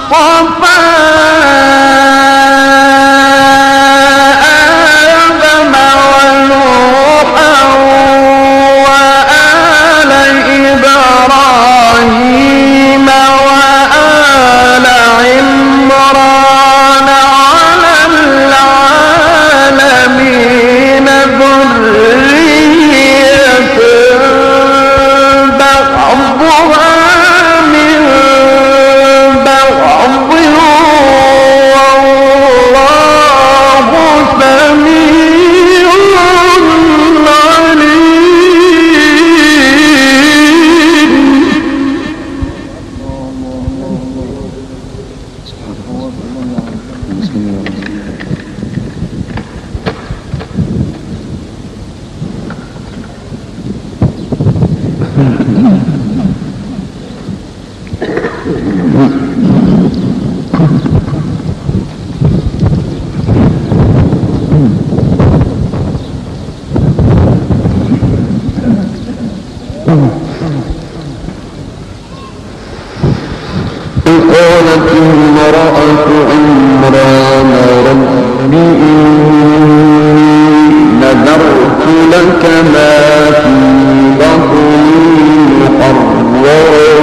قالت امرأة عمران رب إني نذرت لك ما في بطني محررا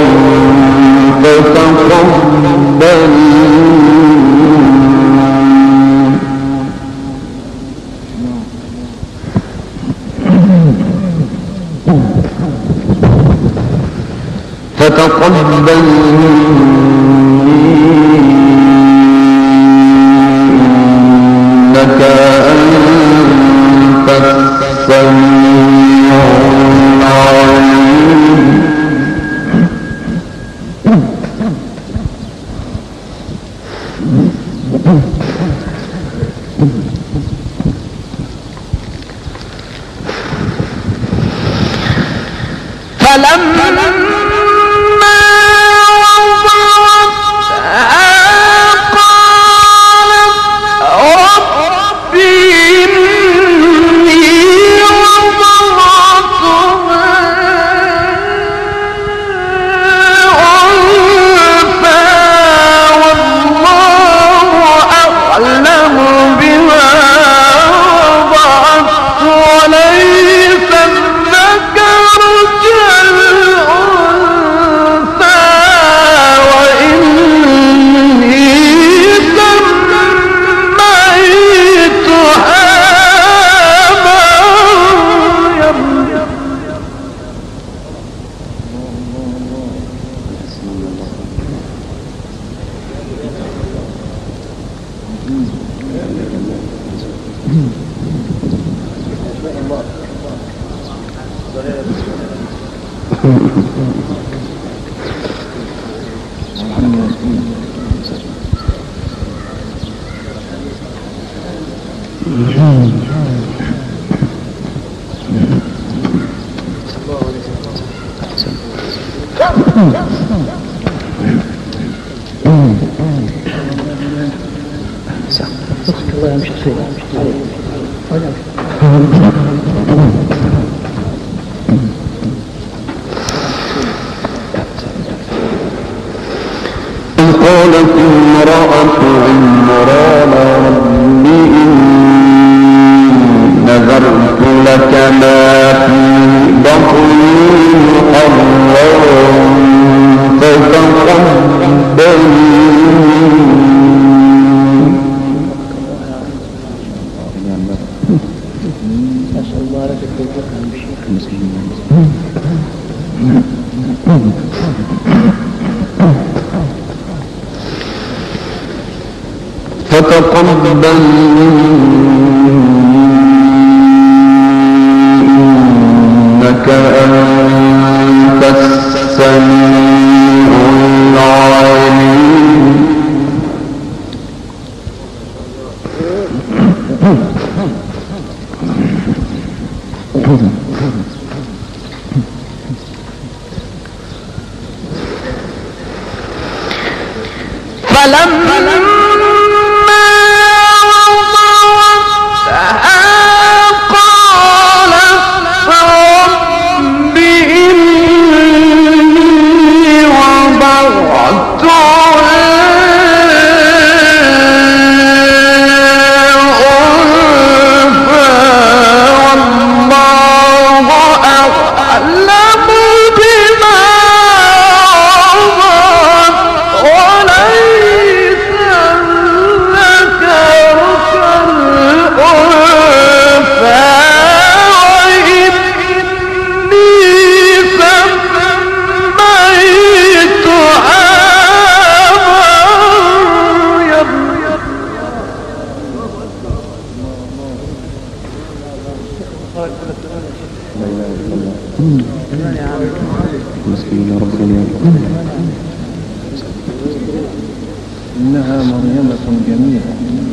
فتقبل إنك أنت السميع العليم قالت امرأة عمران رب إني نذرت لك ما في بطني محررا فتقبل فتقبل إنك أنت السميع العليم فلما إنها مريمة جميلة.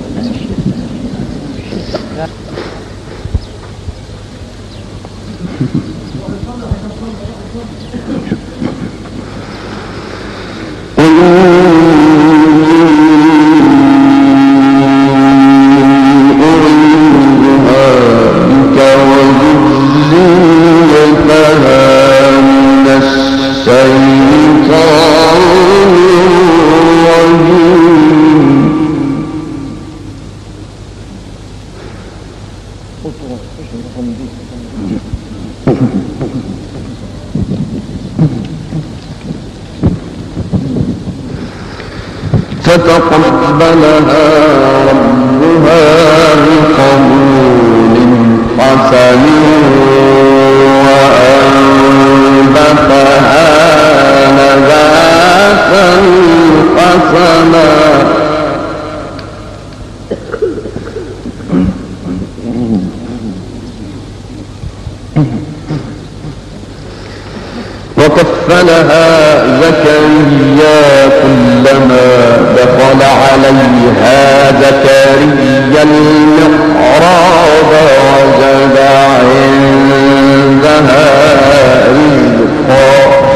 فتقبلها ربها بقبول حسن وأنبتها نباتا حسنا وكفلها زكريا كلما دخل عليها زكريا المحراب وجد عندها رزقا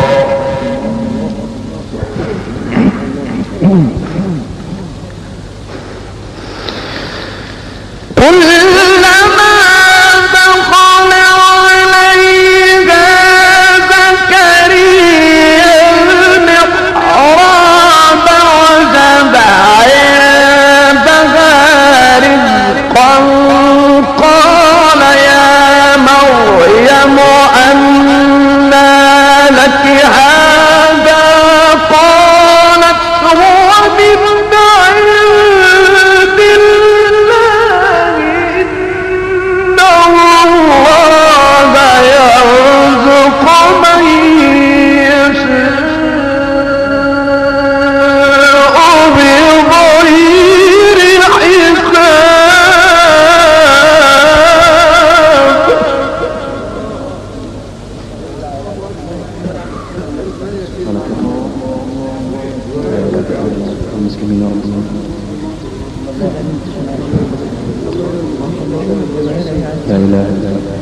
لا إله إلا الله.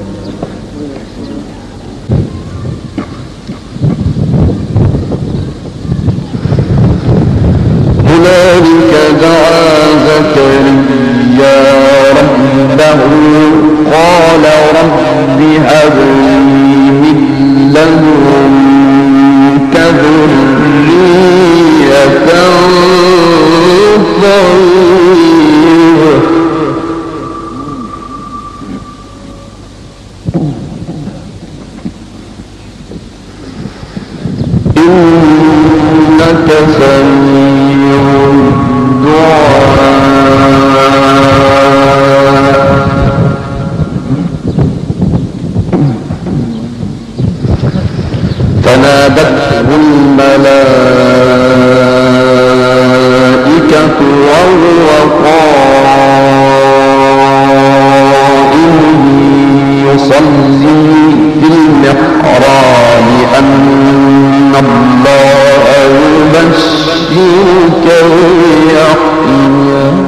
هنالك دعا زكريا ربه قال رب هب لي من لدنك ذرية طيبة إنك سميع الدعاء فنادته الملائكة وهو قائم يصلي في المحراب أن الله يبشرك بيحيى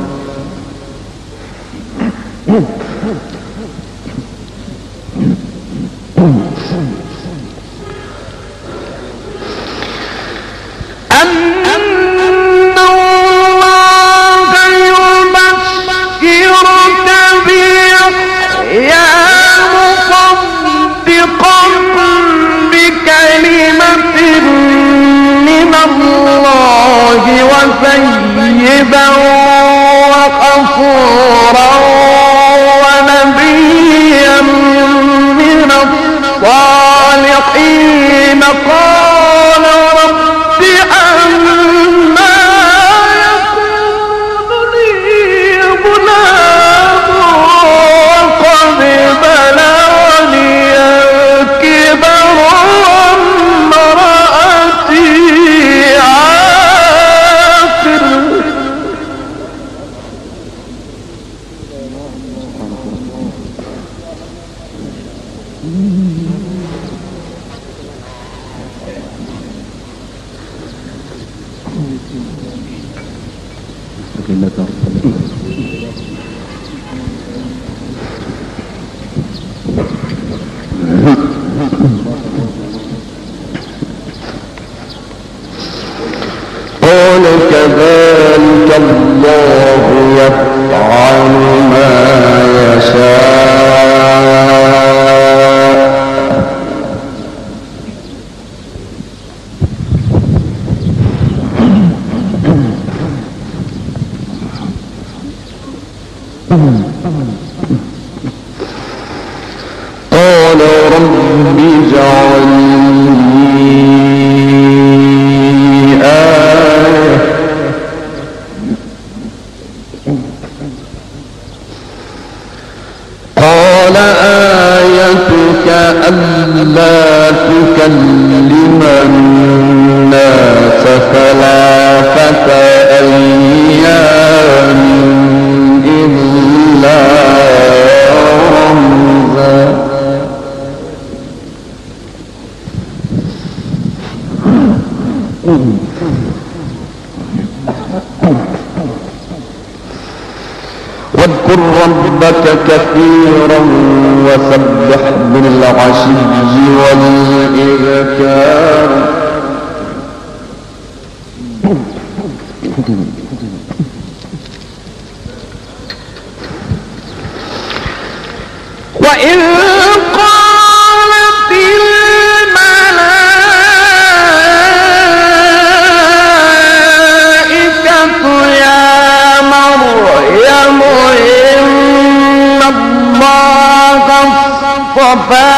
وسيدا وغفورا ونبيا من الصالحين قال رب أنى يكون لي غلام وقد بلغني الكبر وامرأتي قال كذلك الله يفعل ما يشاء قال رب اجعل لي آية قال آيتك ألا تكلم الناس ثلاثة أيام إلا رمزا واذكر ربك كثيرا وسبح بالعشي والإبكار وإذ قالت الملائكة يا مريم إن الله اصطفاك